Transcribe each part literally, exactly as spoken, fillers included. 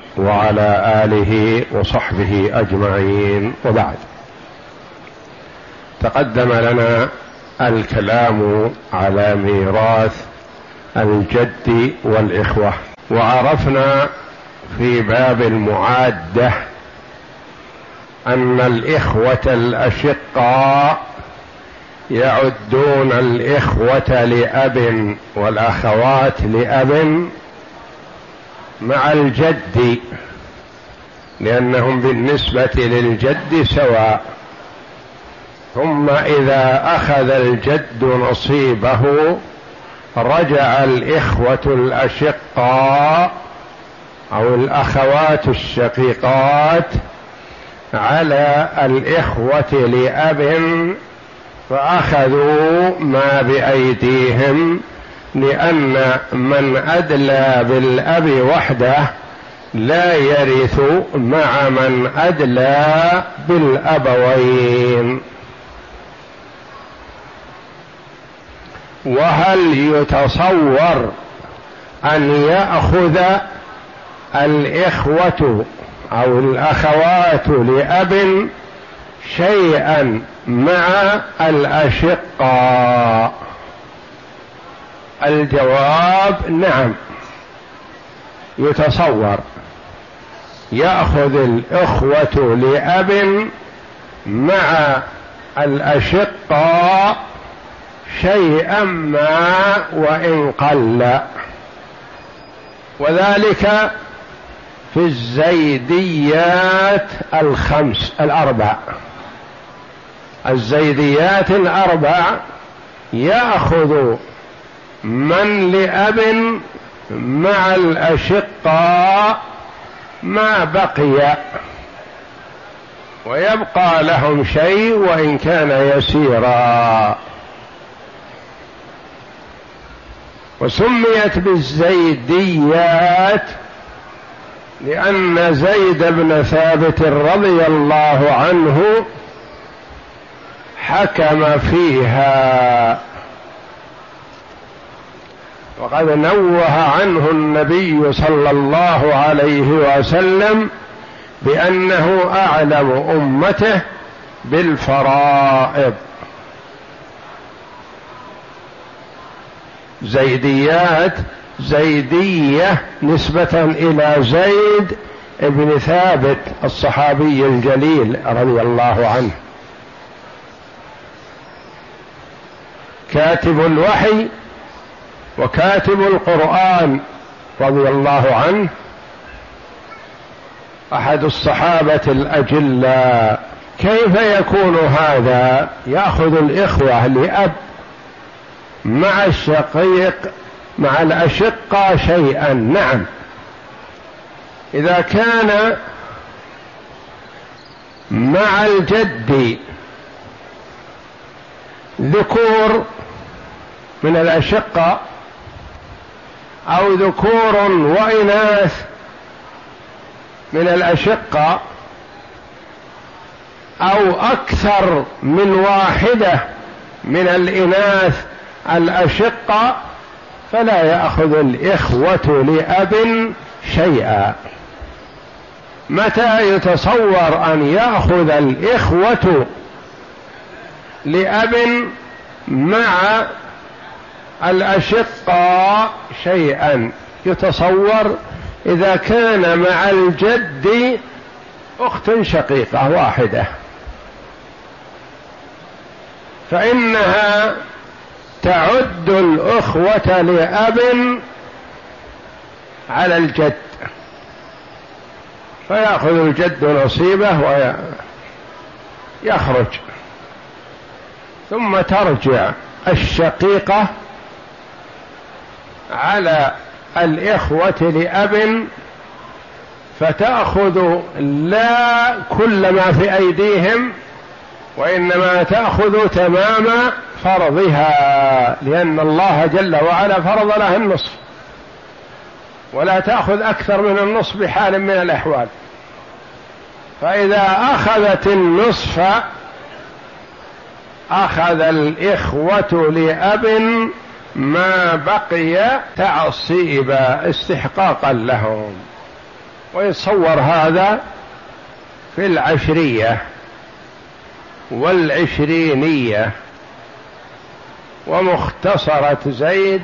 وعلى آله وصحبه أجمعين، وبعد. تقدم لنا الكلام على ميراث الجد والإخوة، وعرفنا في باب المعادة أن الإخوة الأشقاء يعدون الإخوة لأب والأخوات لأب مع الجد، لأنهم بالنسبة للجد سواء. ثم إذا أخذ الجد نصيبه رجع الإخوة الأشقاء أو الأخوات الشقيقات على الإخوة لأب، فأخذوا ما بأيديهم، لأن من أدلى بالأب وحده لا يرث مع من أدلى بالأبوين. وهل يتصور أن يأخذ الإخوة أو الأخوات لأب شيئا مع الأشقاء؟ الجواب نعم، يتصور يأخذ الإخوة لأب مع الأشقاء شيئا ما وإن قل، وذلك في الزيديات الخمس الأربع. الزيديات الأربع يأخذ من لأب مع الأشقاء ما بقي، ويبقى لهم شيء وإن كان يسيرا. وسميت بالزيديات لأن زيد بن ثابت رضي الله عنه حكم فيها، وقد نوه عنه النبي صلى الله عليه وسلم بأنه أعلم أمته بالفرائض. زيديات، زيدية نسبة إلى زيد بن ثابت الصحابي الجليل رضي الله عنه، كاتب الوحي وكاتب القرآن رضي الله عنه، أحد الصحابة الأجلاء. كيف يكون هذا؟ يأخذ الإخوة لأب مع الشقيق مع الأشقة شيئا. نعم، إذا كان مع الجد ذكور من الأشقة أو ذكور وإناث من الأشقة أو أكثر من واحدة من الإناث الأشقة، فلا يأخذ الإخوة لأب شيئا. متى يتصور أن يأخذ الإخوة لأب مع الأشقاء شيئا؟ يتصور إذا كان مع الجد أخت شقيقة واحدة، فإنها تعد الأخوة لأب على الجد، فيأخذ الجد نصيبه ويخرج، ثم ترجع الشقيقة على الإخوة لأب، فتأخذ لا كل ما في أيديهم، وإنما تأخذ تمام فرضها، لأن الله جل وعلا فرض لها النصف، ولا تأخذ أكثر من النصف بحال من الأحوال. فإذا أخذت النصف أخذ الإخوة لأب ما بقي تعصيبا استحقاقا لهم. ويتصور هذا في العشرية والعشرينية ومختصرة زيد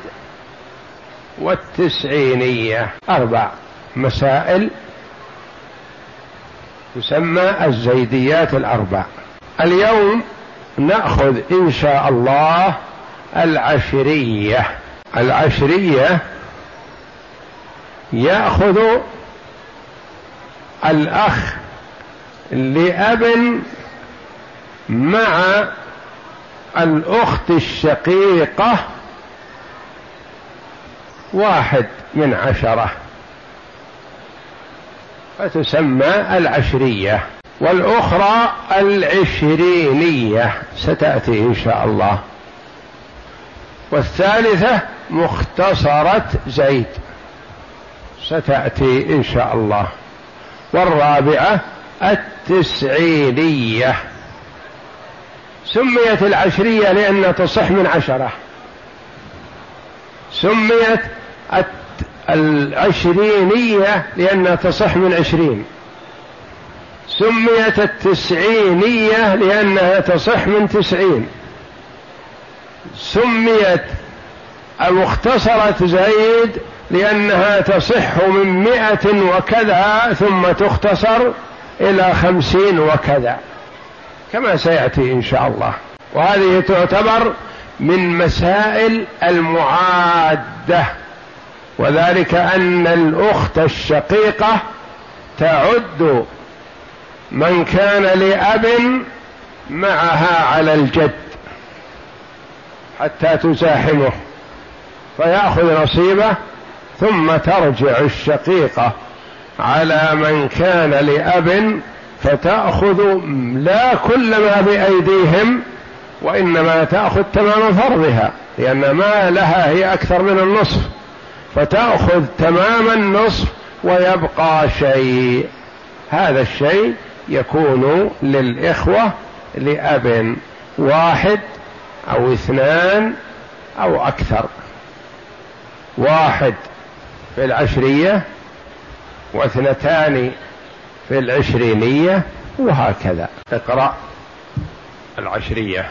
والتسعينية، أربع مسائل تسمى الزيديات الأربع. اليوم نأخذ إن شاء الله العشرية. العشرية يأخذ الأخ لأب مع الأخت الشقيقة واحد من عشرة، فتسمى العشرية. والأخرى العشرينية ستأتي إن شاء الله. والثالثة مختصرة زيد ستأتي إن شاء الله. والرابعة التسعينية. سميت العشرية لأنها تصح من عشرة، سميت العشرينية لأنها تصح من عشرين، سميت التسعينية لأنها تصح من تسعين، سميت المختصرة زيد لأنها تصح من مئة وكذا ثم تختصر إلى خمسين وكذا كما سيأتي إن شاء الله. وهذه تعتبر من مسائل المعادة، وذلك أن الأخت الشقيقة تعد من كان لأب معها على الجد حتى تزاحمه فيأخذ نصيبه، ثم ترجع الشقيقة على من كان لأب فتأخذ لا كل ما بأيديهم، وإنما تأخذ تمام فرضها، لأن ما لها هي أكثر من النصف، فتأخذ تمام النصف ويبقى شيء. هذا الشيء يكون للإخوة لأب واحد أو اثنان أو أكثر، واحد في العشرية واثنتان في العشرينية وهكذا. اقرأ العشرية.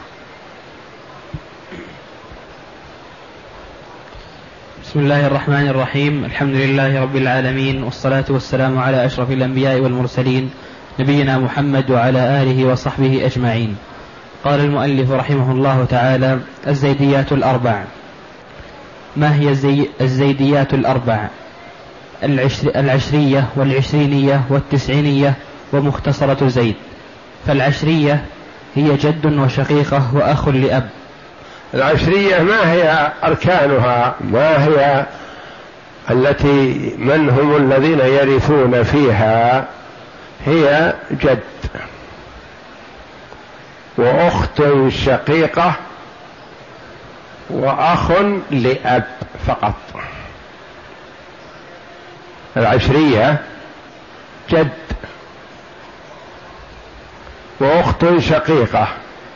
بسم الله الرحمن الرحيم. الحمد لله رب العالمين، والصلاة والسلام على أشرف الأنبياء والمرسلين نبينا محمد وعلى آله وصحبه أجمعين. قال المؤلف رحمه الله تعالى: الزيديات الأربع. ما هي الزي... الزيديات الأربع؟ العشر... العشرية والعشرينية والتسعينية ومختصرة زيد. فالعشرية هي جد وشقيقة وأخ لأب. العشرية ما هي أركانها؟ ما هي التي من هم الذين يرثون فيها؟ هي جد وأخت شقيقة وأخ لأب فقط. العشرية جد وأخت شقيقة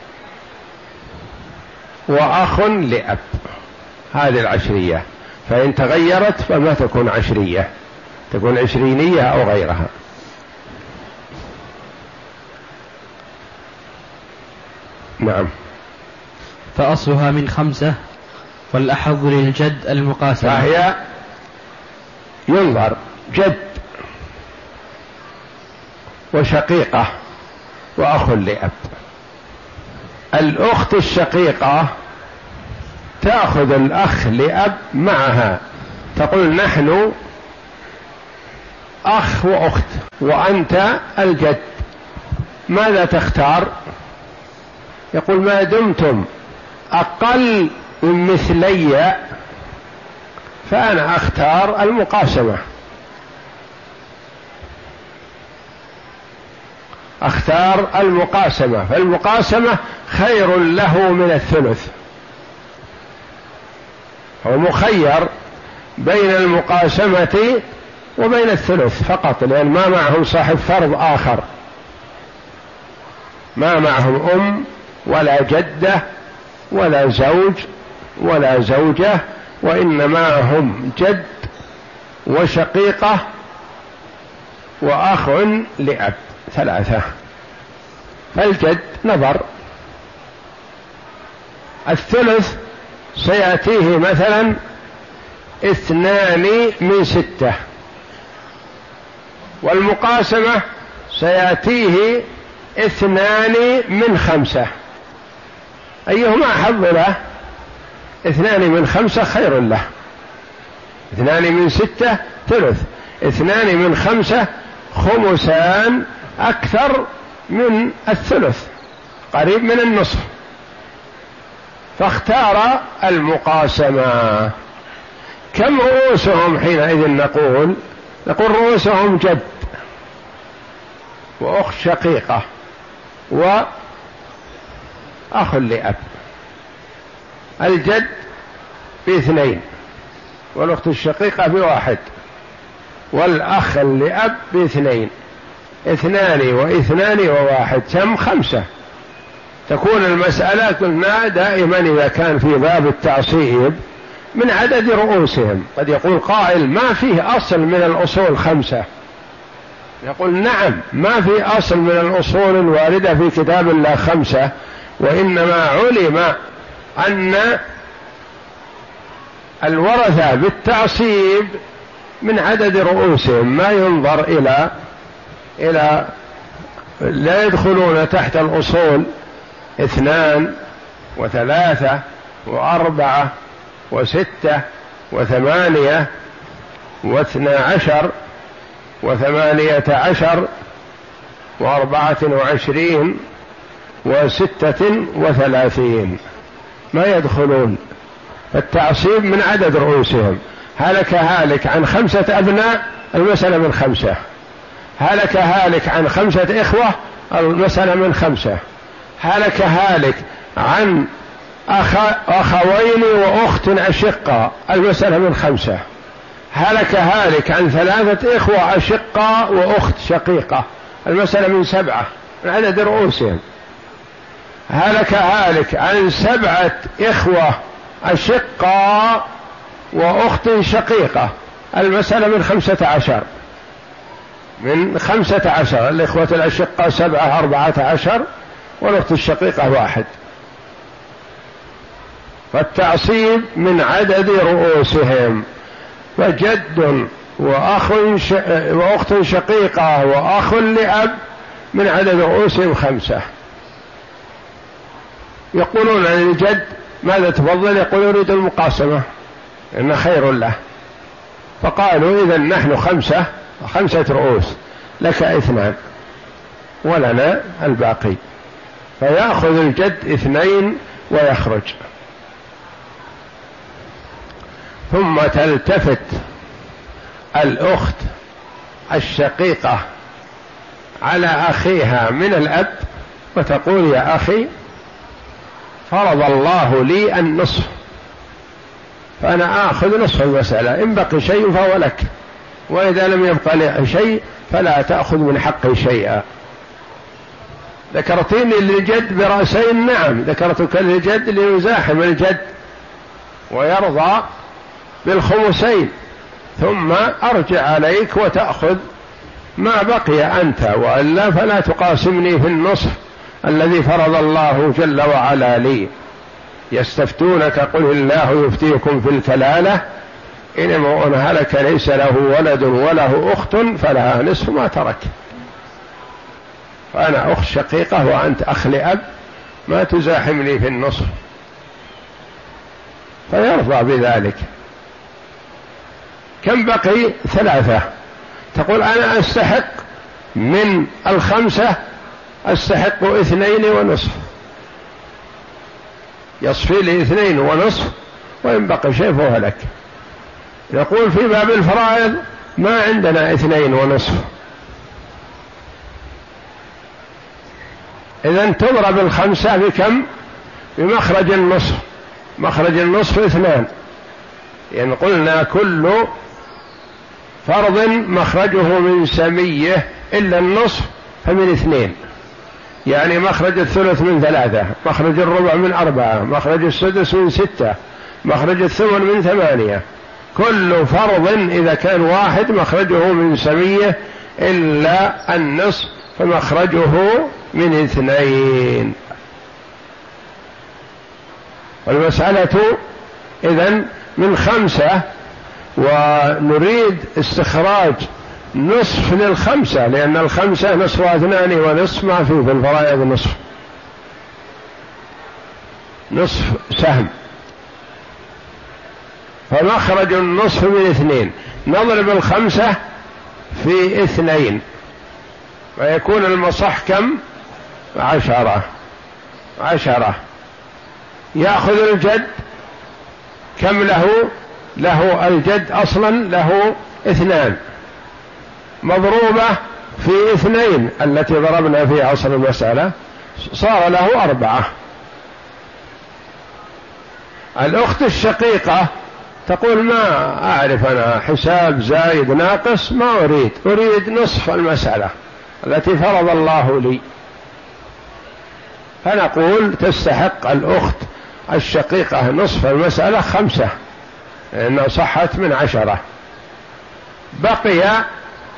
وأخ لأب، هذه العشرية. فإن تغيرت فما تكون عشرية، تكون عشرينية أو غيرها. نعم. فأصلها من خمسة، والأحظ للجد المقاسمة. فهي ينظر جد وشقيقة وأخ لأب. الأخت الشقيقة تأخذ الأخ لأب معها، تقول نحن أخ وأخت وأنت الجد، ماذا تختار؟ يقول ما دمتم أقل من مثلي فأنا أختار المقاسمة، أختار المقاسمة، فالمقاسمة خير له من الثلث. هو مخير بين المقاسمة وبين الثلث فقط، لأن ما معهم صاحب فرض آخر، ما معهم أم ولا جدة ولا زوج ولا زوجة، وإنما هم جد وشقيقة وأخ لأب ثلاثة. فالجد نظر. الثلث سيأتيه مثلا اثنان من ستة، والمقاسمة سيأتيه اثنان من خمسة. أيهما أحب له؟ اثنان من خمسة خير له. اثنان من ستة ثلث، اثنان من خمسة خمسان، أكثر من الثلث، قريب من النصف. فاختار المقاسمة. كم رؤوسهم حينئذ؟ نقول نقول رؤوسهم جد وأخت شقيقة وأخ لأب. الجد باثنين، والأخت الشقيقة بواحد، والأخ لأب باثنين. اثنان واثنان وواحد كم؟ خمسة. تكون المسألة قلنا دائما إذا كان في باب التعصيب من عدد رؤوسهم. قد يقول قائل ما فيه أصل من الأصول خمسة، يقول نعم ما في أصل من الأصول الواردة في كتاب الله خمسة، وإنما علم أن الورثة بالتعصيب من عدد رؤوسهم، ما ينظر إلى إلى لا يدخلون تحت الأصول اثنان وثلاثة وأربعة وستة وثمانية واثنى عشر وثمانية عشر وأربعة وعشرين وستة وثلاثين، ما يدخلون. التعصيب من عدد رؤوسهم. هلك هالك عن خمسة أبناء، المسألة من خمسة. هلك هالك عن خمسة إخوة، المسألة من خمسة. هلك هالك عن أخ... أخوين وأخت أشقة، المسألة من خمسة. هلك هالك عن ثلاثة إخوة أشقة وأخت شقيقة، المسألة من سبعة من عدد رؤوسهم. هلك هالك عن سبعة إخوة أشقة وأخت شقيقة، المسألة من خمسة عشر من خمسة عشر. الإخوة الأشقة سبعة أربعة عشر، والأخت الشقيقة واحد. فالتعصيب من عدد رؤوسهم. فجد وأخ ش... وأخت شقيقة وأخ لأب من عدد رؤوسهم خمسة. يقولون عن الجد ماذا تفضل؟ يقول يريد المقاسمة إن خير له. فقالوا إذن نحن خمسة خمسة رؤوس، لك اثنان ولنا الباقي. فيأخذ الجد اثنين ويخرج. ثم تلتفت الأخت الشقيقة على أخيها من الأب وتقول يا أخي فرض الله لي النصف، فأنا آخذ نصف المسألة، إن بقي شيء فهو لك، وإذا لم يبقى لي شيء فلا تأخذ من حقي شيئا. ذكرتني للجد برأسين، نعم ذكرتك للجد ليزاحم الجد ويرضى بالخمسين، ثم أرجع عليك وتأخذ ما بقي أنت، وإلا فلا تقاسمني في النصف الذي فرض الله جل وعلا لي. يستفتونك قل الله يفتيكم في الكلالة إن امرؤ هلك ليس له ولد وله أخت فلها نصف ما ترك. فأنا أخت شقيقة وأنت أخ لأب، ما تزاحمني في النصف. فيرضى بذلك. كم بقي؟ ثلاثة. تقول أنا أستحق من الخمسة أستحق اثنين ونصف، يصفي لي اثنين ونصف، وإن بقي شيء فهو لك. يقول في باب الفرائض ما عندنا اثنين ونصف، إذن تضرب الخمسة بكم؟ بمخرج النصف. مخرج النصف اثنان، يعني قلنا كل فرض مخرجه من سمية إلا النصف فمن اثنين، يعني مخرج الثلث من ثلاثة، مخرج الربع من أربعة، مخرج السدس من ستة، مخرج الثمن من ثمانية. كل فرض إذا كان واحد مخرجه من سمية إلا النصف فمخرجه من اثنين. والمسألة إذن من خمسة، ونريد استخراج نصف للخمسة، لأن الخمسة نصفها اثنان ونصف، ما فيه في الفرائض نصف، نصف سهم، فمخرج النصف من اثنين. نضرب الخمسة في اثنين ويكون المصح كم؟ عشرة. عشرة يأخذ الجد كم له؟ له الجد أصلا له اثنان، مضروبة في اثنين التي ضربنا في أصل المسألة صار له أربعة. الأخت الشقيقة تقول ما أعرف أنا حساب زايد ناقص، ما أريد، أريد نصف المسألة التي فرض الله لي، فنقول تستحق الأخت الشقيقة نصف المسألة خمسة لأنها صحت من عشرة، بقي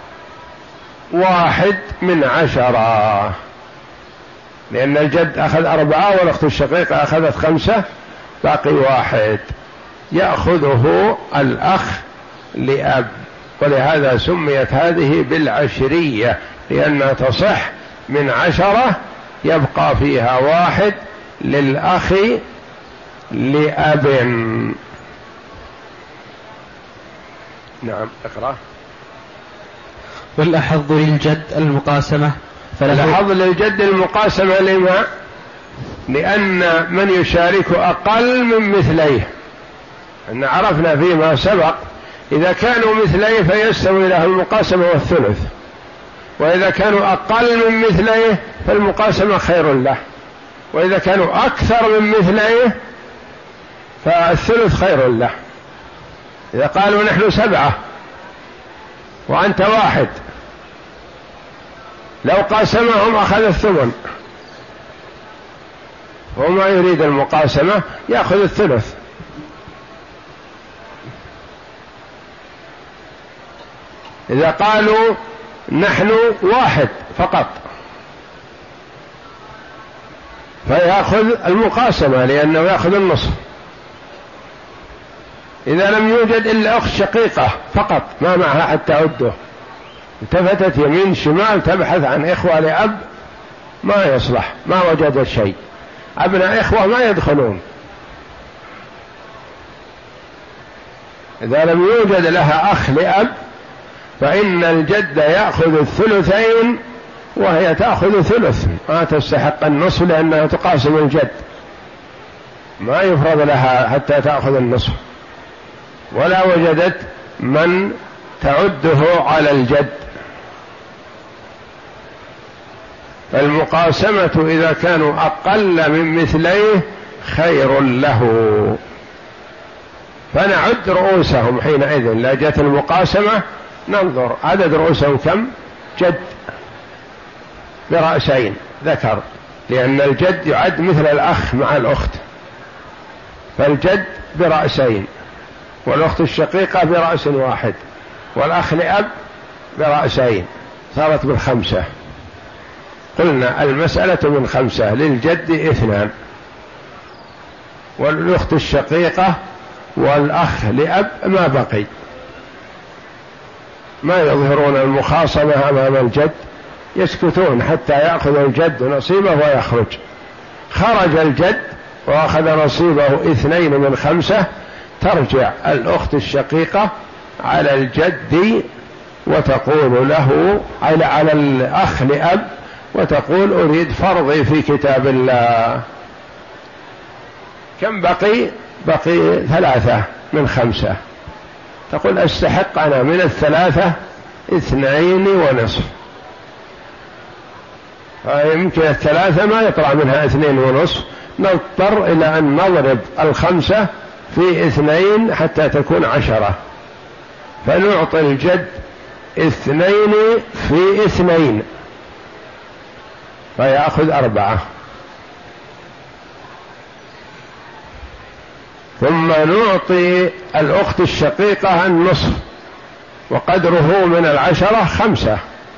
واحد من عشرة، لأن الجد أخذ أربعة والأخت الشقيقة أخذت خمسة، باقي واحد يأخذه الأخ لأب، ولهذا سميت هذه بالعشرية لأنها تصح من عشرة يبقى فيها واحد للأخ لأب. نعم اقرأ. والأحظ للجد المقاسمة، فالأحظ للجد المقاسمة لما؟ لأن من يشارك أقل من مثليه، أن عرفنا فيما سبق إذا كانوا مثليه فيستوي له المقاسمة والثلث، وإذا كانوا أقل من مثليه فالمقاسمة خير له، وإذا كانوا أكثر من مثليه فالثلث خير له. إذا قالوا نحن سبعة وأنت واحد، لو قاسمهم أخذ الثمن، وما يريد المقاسمة يأخذ الثلث. إذا قالوا نحن واحد فقط فيأخذ المقاسمة لأنه يأخذ النصف. إذا لم يوجد إلا أخت شقيقة فقط ما معها حتى عده، التفتت يمين شمال تبحث عن إخوة لأب ما يصلح، ما وجدت شيء، أبناء إخوة ما يدخلون. إذا لم يوجد لها أخ لأب فإن الجد يأخذ الثلثين وهي تأخذ ثلث، ما تستحق النصف لأنها تقاسم الجد، ما يفرض لها حتى تأخذ النصف، ولا وجدت من تعده على الجد. فالمقاسمة إذا كانوا أقل من مثليه خير له، فنعد رؤوسهم حينئذ. لا جت المقاسمة ننظر عدد رؤوسهم كم؟ جد برأسين ذكر، لأن الجد يعد مثل الأخ مع الأخت، فالجد برأسين، والأخت الشقيقة برأس واحد، والأخ لأب برأسين، صارت بالخمسة. قلنا المسألة من خمسة، للجد اثنان، والأخت الشقيقة والأخ لأب ما بقي، ما يظهرون المخاصمة أمام الجد، يسكتون حتى يأخذ الجد نصيبه ويخرج. خرج الجد وأخذ نصيبه اثنين من خمسة، ترجع الأخت الشقيقة على الجد وتقول له على, على الأخ لأب وتقول أريد فرضي في كتاب الله. كم بقي؟ بقي ثلاثة من خمسة، تقول أستحق أنا من الثلاثة اثنين ونصف، فيمكن الثلاثة ما يطلع منها اثنين ونصف، نضطر إلى أن نضرب الخمسة في اثنين حتى تكون عشرة، فنعطي الجد اثنين في اثنين فيأخذ أربعة، ثم نعطي الأخت الشقيقة النصف وقدره من العشرة خمسة،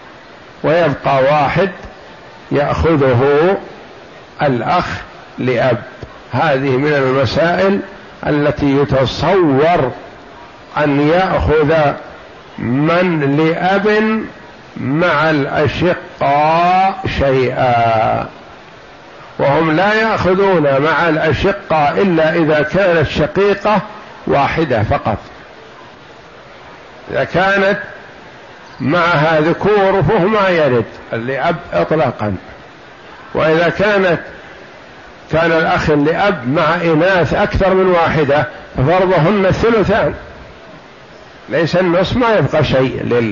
ويبقى واحد يأخذه الأخ لأب. هذه من المسائل التي يتصور أن يأخذ من لأب مع الأشقاء شيئا، وهم لا يأخذون مع الأشقاء إلا إذا كانت شقيقة واحدة فقط. إذا كانت معها ذكور فهو ما يرد لأب إطلاقا، وإذا كانت كان الأخ لأب مع إناث أكثر من واحدة ففرضهن الثلثان، ليس النصف، ما يبقى شيء لل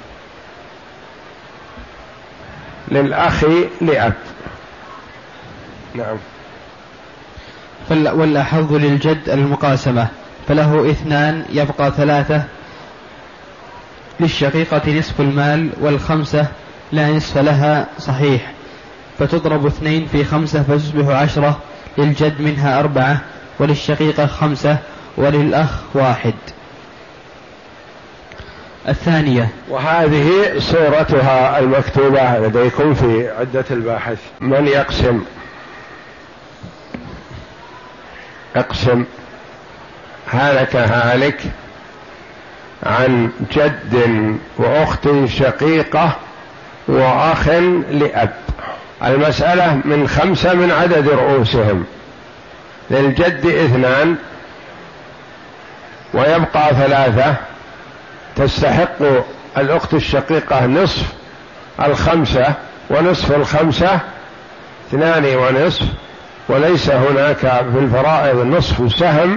للأخ لأب. نعم. والأحظ للجد المقاسمة، فله اثنان يبقى ثلاثة، للشقيقة نصف المال، والخمسة لا نصف لها صحيح، فتضرب اثنين في خمسة فتصبح عشرة، للجد منها أربعة، وللشقيقة خمسة، وللأخ واحد. الثانية. وهذه صورتها المكتوبة لديكم في عدة الباحث. من يقسم؟ اقسم. هلك هالك عن جد وأخت شقيقة وأخ لأب. المسألة من خمسة من عدد رؤوسهم، للجد اثنان ويبقى ثلاثة، تستحق الأخت الشقيقة نصف الخمسة، ونصف الخمسة اثنان ونصف، وليس هناك في الفرائض نصف سهم،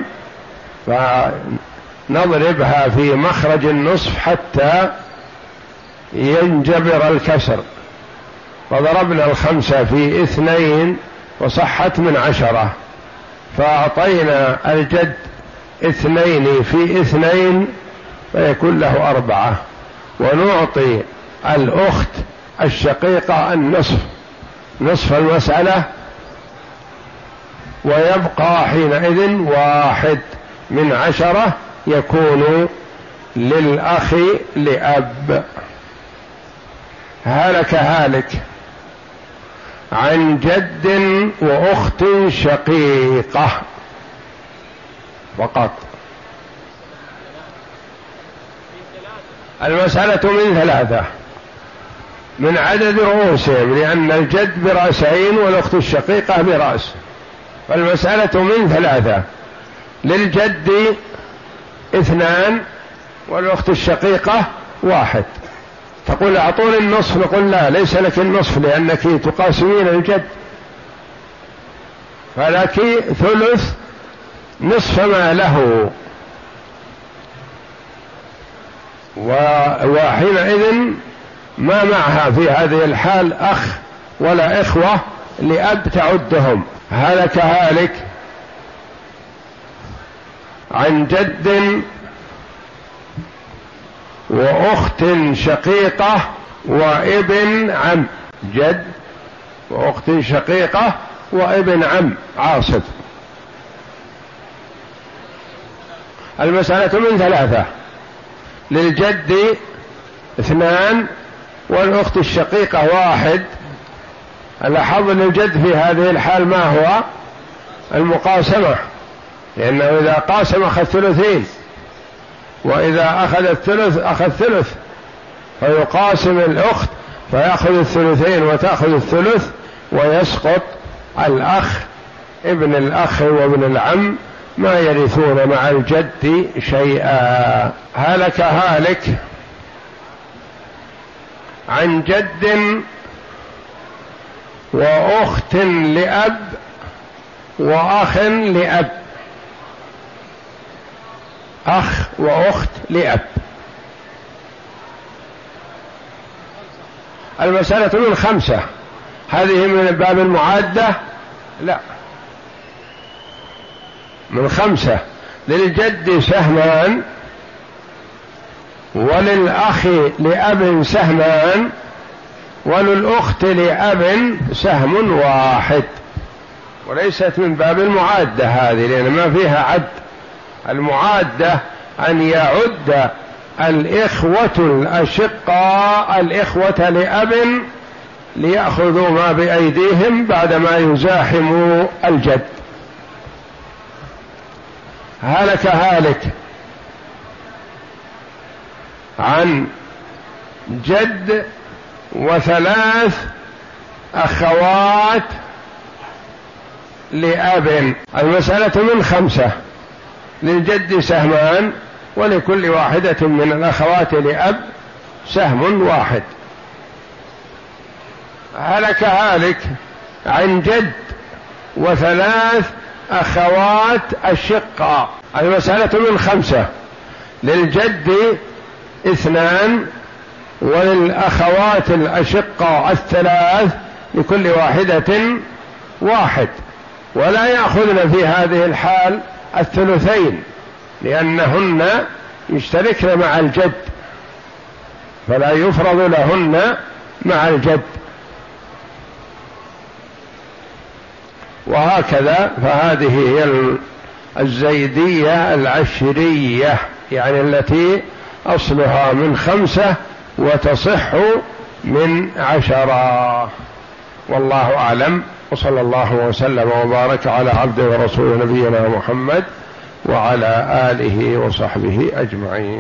فنضربها في مخرج النصف حتى ينجبر الكسر، فضربنا الخمسة في اثنين وصحت من عشرة، فأعطينا الجد اثنين في اثنين فيكون له أربعة، ونعطي الأخت الشقيقة النصف، نصف المسألة، ويبقى حينئذ واحد من عشرة يكون للأخ لأب. هلك هالك عن جد وأخت شقيقة فقط. المسألة من ثلاثة من عدد رؤوسهم، لأن الجد برأسين والأخت الشقيقة برأس، فالمسألة من ثلاثة، للجد اثنان والأخت الشقيقة واحد. تقول أعطوني النصف، نقول لا، ليس لك النصف لأنك تقاسمين الجد، فلك ثلث نصف ما له، وحينئذ ما معها في هذه الحال أخ ولا إخوة لأب تعدهم. هلك هالك عن جد وأخت شقيقة وابن عم. جد وأخت شقيقة وابن عم عاصب. المسألة من ثلاثة، للجد اثنان والأخت الشقيقة واحد. الأحظ للجد في هذه الحال ما هو؟ المقاسمة، لأنه إذا قاسم أخذ ثلثين، وإذا أخذ الثلث أخذ ثلث، فيقاسم الأخت فيأخذ الثلثين وتأخذ الثلث، ويسقط الأخ ابن الأخ وابن العم ما يرثون مع الجد شيئا. هلك هالك عن جد وأخت لأب وأخ لأب. أخ وأخت لأب. المسألة من خمسة، هذه من باب المعادة؟ لا، من خمسة. للجد سهمان، وللأخ لأب سهمان، وللأخت لأب سهم واحد. وليست من باب المعادة هذه، لأن ما فيها عد. المعادة أن يعد الإخوة الأشقاء الإخوة لأب ليأخذوا ما بأيديهم بعدما يزاحموا الجد. هلك هالك عن جد وثلاث أخوات لأب. المسألة من خمسة، للجد سهمان ولكل واحدة من الأخوات لأب سهم واحد. هلك هالك عن جد وثلاث أخوات الشقة. المسألة من خمسة، للجد اثنان وللأخوات الأشقة الثلاث لكل واحدة واحد، ولا يأخذن في هذه الحال الثلثين لأنهن يشتركن مع الجد فلا يفرض لهن مع الجد. وهكذا فهذه هي الزيدية العشرية، يعني التي أصلها من خمسة وتصح من عشرة. والله أعلم، وصلى الله وسلم وبارك على عبده ورسوله نبينا محمد وعلى آله وصحبه أجمعين.